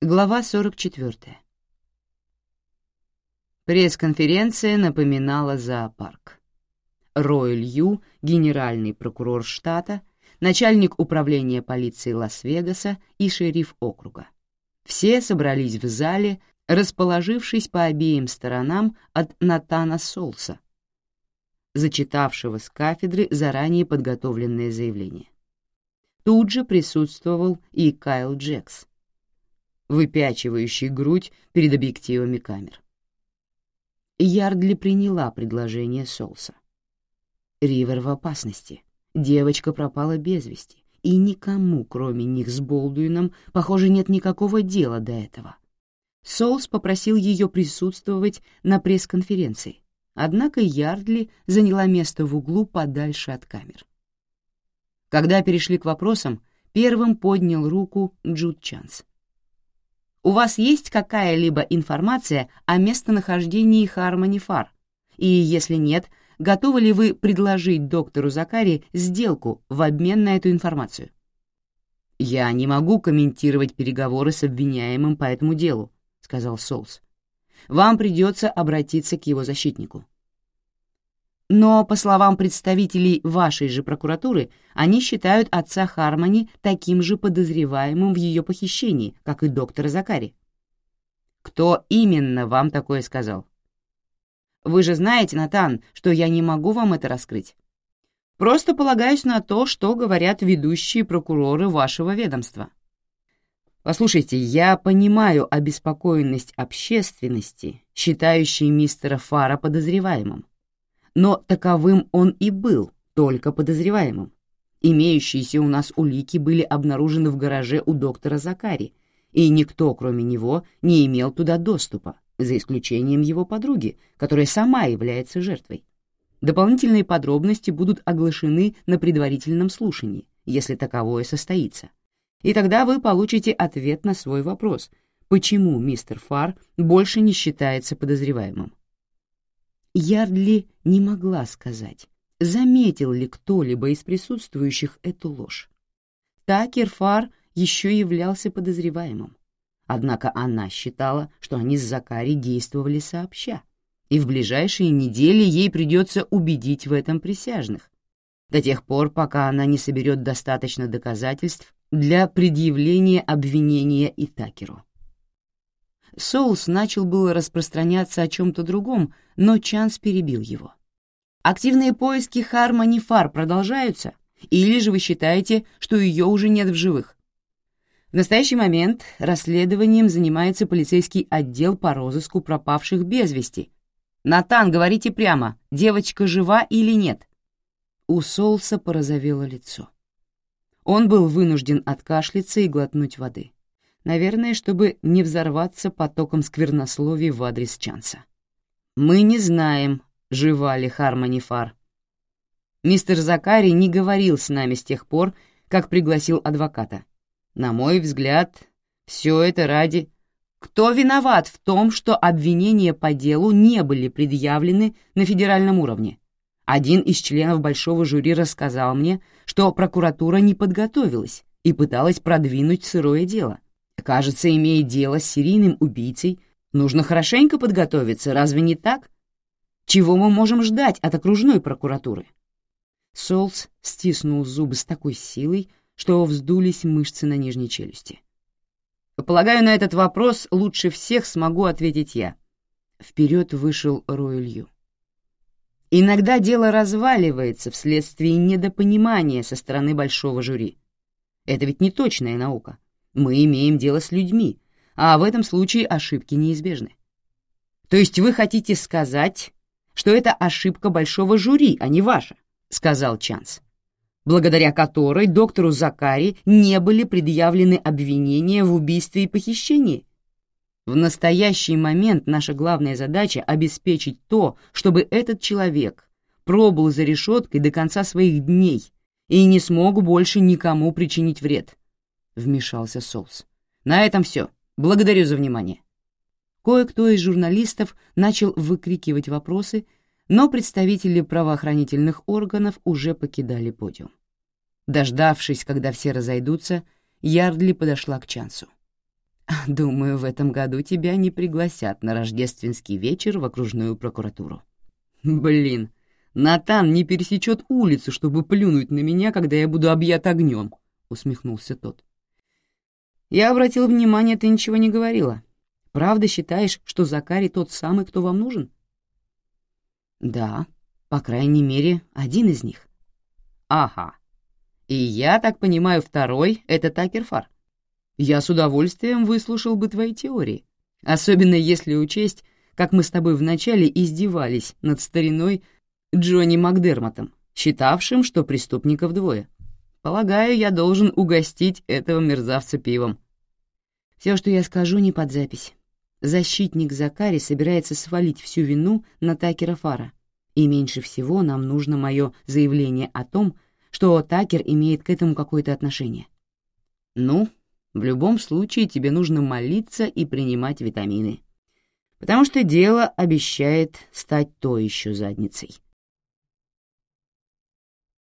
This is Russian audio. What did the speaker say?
Глава 44. Пресс-конференция напоминала зоопарк. Рой Лью, генеральный прокурор штата, начальник управления полиции Лас-Вегаса и шериф округа. Все собрались в зале, расположившись по обеим сторонам от Натана Солса, зачитавшего с кафедры заранее подготовленное заявление. Тут же присутствовал и Кайл Джекс, выпячивающий грудь перед объективами камер. Ярдли приняла предложение Солса. Ривер в опасности. Девочка пропала без вести, и никому, кроме них с Болдуином, похоже, нет никакого дела до этого. Солс попросил ее присутствовать на пресс-конференции, однако Ярдли заняла место в углу подальше от камер. Когда перешли к вопросам, первым поднял руку Джуд Чанс. «У вас есть какая-либо информация о местонахождении Хармони Фар? И если нет, готовы ли вы предложить доктору Закари сделку в обмен на эту информацию?» «Я не могу комментировать переговоры с обвиняемым по этому делу», — сказал Солс. «Вам придется обратиться к его защитнику». Но, по словам представителей вашей же прокуратуры, они считают отца Хармони таким же подозреваемым в ее похищении, как и доктора Закари. Кто именно вам такое сказал? Вы же знаете, Натан, что я не могу вам это раскрыть. Просто полагаюсь на то, что говорят ведущие прокуроры вашего ведомства. Послушайте, я понимаю обеспокоенность общественности, считающей мистера Фара подозреваемым. Но таковым он и был, только подозреваемым. Имеющиеся у нас улики были обнаружены в гараже у доктора Закари, и никто, кроме него, не имел туда доступа, за исключением его подруги, которая сама является жертвой. Дополнительные подробности будут оглашены на предварительном слушании, если таковое состоится. И тогда вы получите ответ на свой вопрос, почему мистер Фар больше не считается подозреваемым. Ярдли не могла сказать, заметил ли кто-либо из присутствующих эту ложь. Такер Фар еще являлся подозреваемым. Однако она считала, что они с Закари действовали сообща, и в ближайшие недели ей придется убедить в этом присяжных, до тех пор, пока она не соберет достаточно доказательств для предъявления обвинения и Такеру. Соус начал было распространяться о чем-то другом, но Чанс перебил его. «Активные поиски Хармони Фар продолжаются? Или же вы считаете, что ее уже нет в живых?» В настоящий момент расследованием занимается полицейский отдел по розыску пропавших без вести. «Натан, говорите прямо, девочка жива или нет?» У Соуса порозовело лицо. Он был вынужден откашляться и глотнуть воды. Наверное, чтобы не взорваться потоком сквернословий в адрес Чанса. «Мы не знаем, жива ли Хармони Фар. Мистер Закари не говорил с нами с тех пор, как пригласил адвоката. На мой взгляд, все это ради... Кто виноват в том, что обвинения по делу не были предъявлены на федеральном уровне? Один из членов большого жюри рассказал мне, что прокуратура не подготовилась и пыталась продвинуть сырое дело. Кажется, имея дело с серийным убийцей, нужно хорошенько подготовиться, разве не так? Чего мы можем ждать от окружной прокуратуры?» Солс стиснул зубы с такой силой, что вздулись мышцы на нижней челюсти. «Полагаю, на этот вопрос лучше всех смогу ответить я». Вперед вышел Рой Лью. «Иногда дело разваливается вследствие недопонимания со стороны большого жюри. Это ведь не точная наука. Мы имеем дело с людьми, а в этом случае ошибки неизбежны. То есть вы хотите сказать, что это ошибка большого жюри, а не ваша?» — сказал Чанс, благодаря которой доктору Закари не были предъявлены обвинения в убийстве и похищении. В настоящий момент наша главная задача — обеспечить то, чтобы этот человек пробыл за решеткой до конца своих дней и не смог больше никому причинить вред», — вмешался Солс. «На этом все. Благодарю за внимание». Кое-кто из журналистов начал выкрикивать вопросы, но представители правоохранительных органов уже покидали подиум. Дождавшись, когда все разойдутся, Ярдли подошла к Чансу. Думаю, в этом году тебя не пригласят на рождественский вечер в окружную прокуратуру. Блин, Натан не пересечет улицу, чтобы плюнуть на меня, когда я буду объят огнем, усмехнулся тот. Я обратил внимание, ты ничего не говорила. Правда считаешь, что Закари тот самый, кто вам нужен? Да, по крайней мере, один из них. Ага. И я так понимаю, второй — это Такер Фар. Я с удовольствием выслушал бы твои теории, особенно если учесть, как мы с тобой вначале издевались над стариной Джонни Макдермотом, считавшим, что преступников двое. Полагаю, я должен угостить этого мерзавца пивом. Все, что я скажу, не под запись. Защитник Закари собирается свалить всю вину на Такера Фара, и меньше всего нам нужно мое заявление о том, что Такер имеет к этому какое-то отношение. Ну, в любом случае тебе нужно молиться и принимать витамины, потому что дело обещает стать то еще задницей.